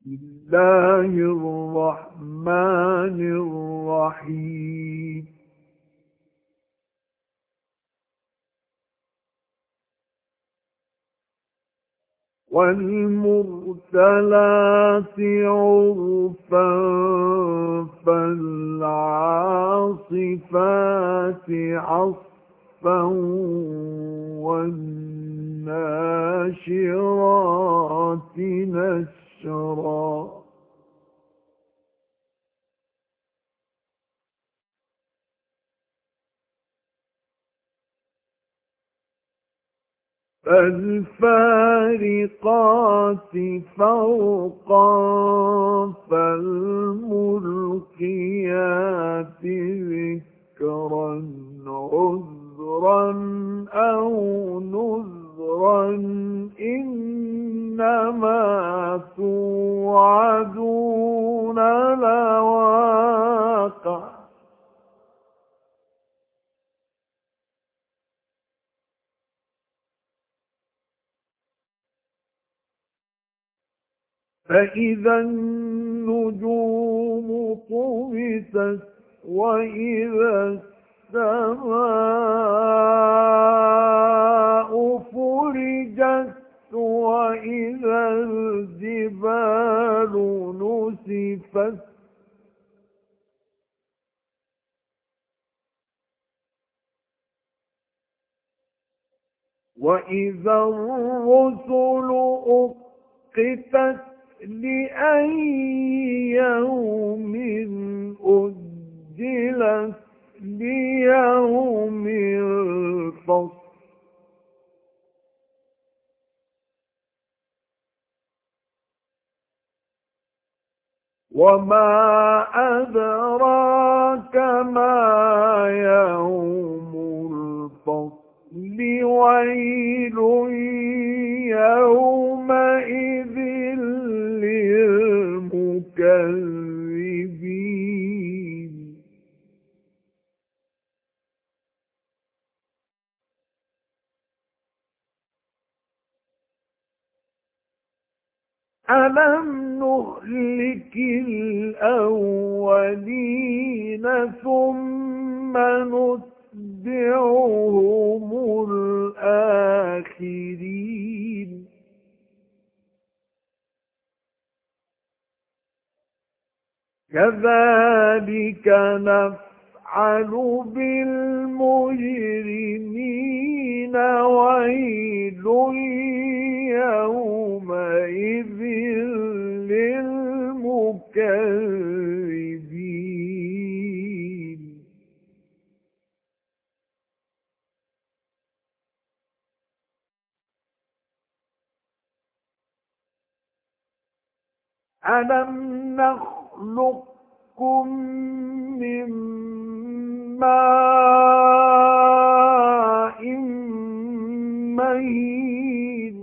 الله الرحمن الرحيم والمرسلات عرفا فالعاصفات عصفا والناشرات نشرا فالفارقات فرقا فالملقيات ذكرا عذرا أو نذرا إنما توعدون لواقع فإذا النجوم طمست وإذا السماء فرجت وإذا الجبال نسفت وإذا الرسل أقتت لأي يوم أجلت ليوم الفصل وما أدراك ما يوم الفصل ويل يومئذ للمكذبين ألم نهلك الأولين ثم نتبعهم الآخرين كذلك نفعل بالمجرمين ويل يومئذ للمكذبين ألم نخلقكم من ماء مهين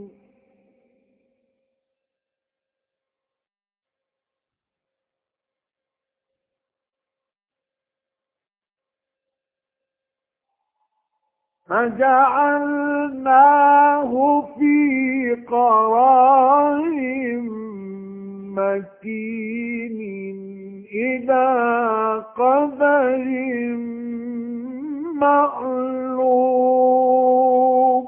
فجعلناه في قرار مكين إلى قدر معلوم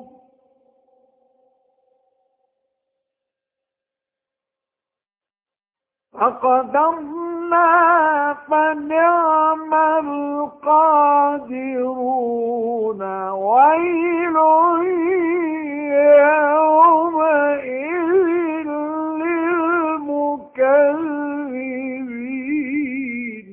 فقدرنا فنعم القادرون ويل يومئذ للمكذبين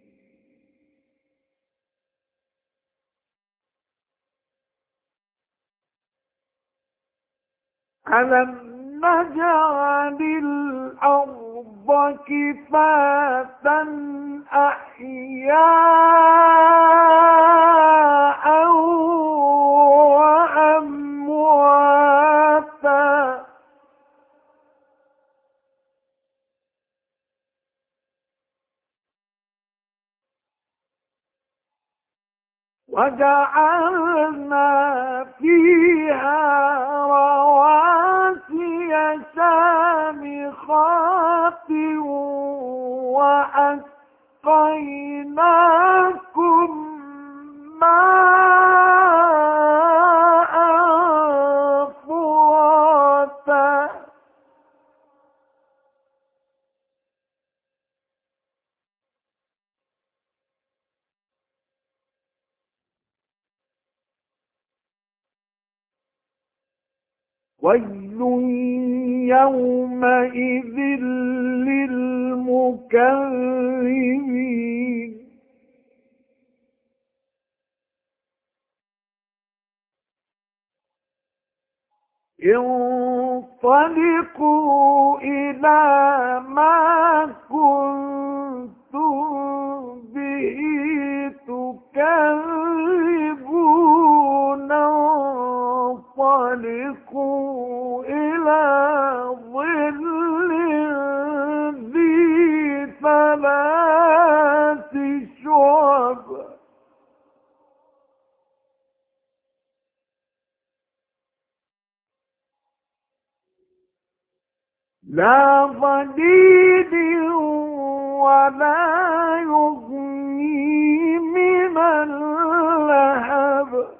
ألم نجعل الأرض كفاتا أحياء وأمواتا وجعلنا فيها رواسي شامخات وأسقيناكم ماء فراتا ويل يومئذ للمكذبين انطلقوا إلى ما كنتم به تكذبون انطلقوا إلى ظل ذي ثلاث شعب لا ظليل ولا يغني من اللهب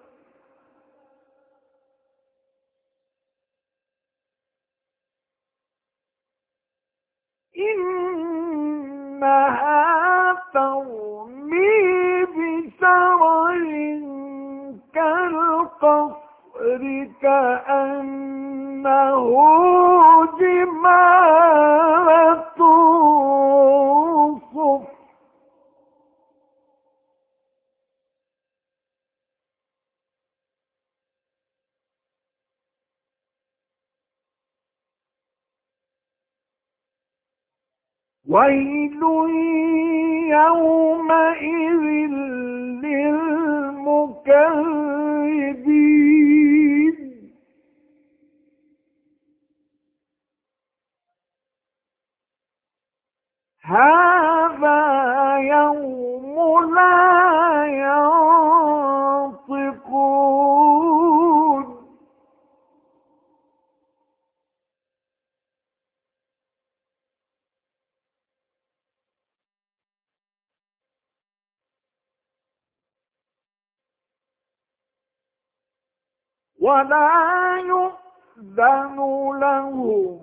إنها ترمي بشرر كالقصر كأنه جمالة صفر ويل يومئذ للمكذبين هذا يوم لا ينطقون ولا يؤذن لهم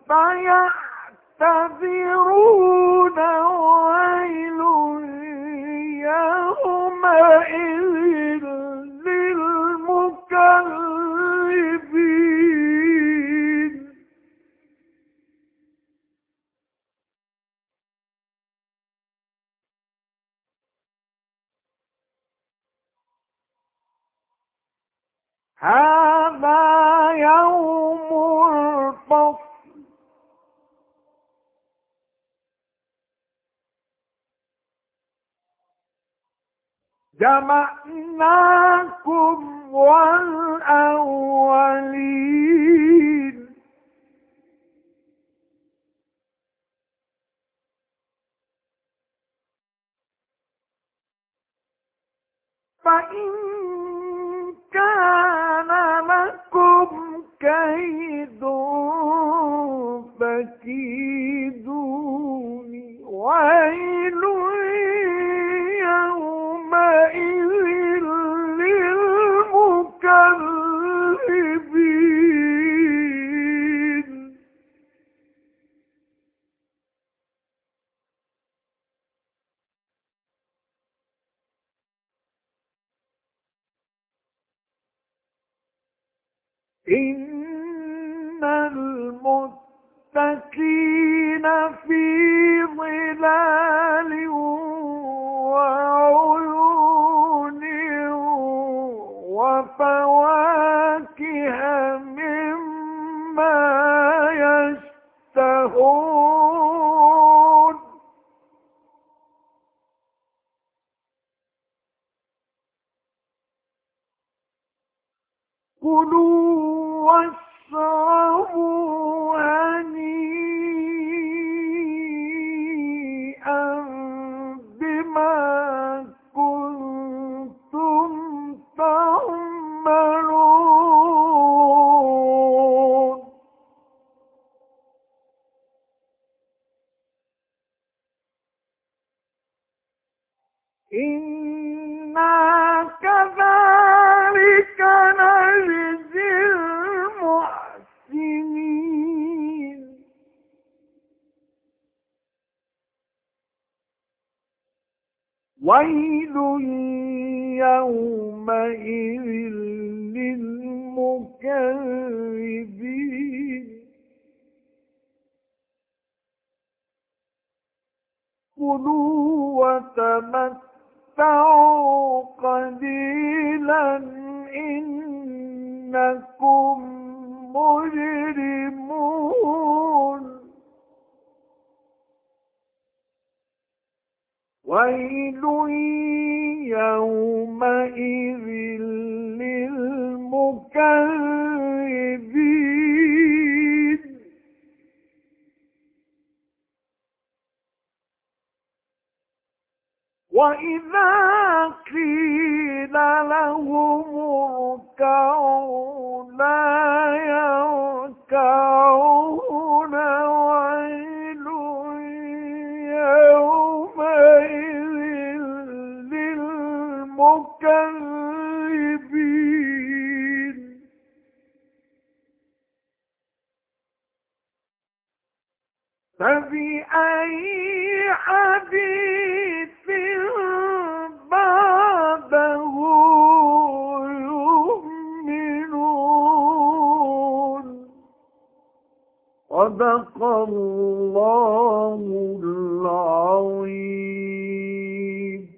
فيعتذرون ويل يومئذ للمكذبين هذا يوم الفصل جمعناكم والأولين فإن كان لكم كيد فكيدوني ويل يومئذ للمكذبين إن المتقين في ظلال وعيون وفواكه مما يشتهون كلوا واشربوا هنيئا بما كنتم تعملون إنا كذلك نجزي المحسنين ويل يومئذ للمكذبين كلوا وتمتعوا قليلا إنكم مجرمون ويل يومئذ للمكذبين وإذا قيل لهم اركعوا لا يركعون ويل يومئذ للمكذبين فبأي حديث بعده يؤمنون صدق الله العظيم.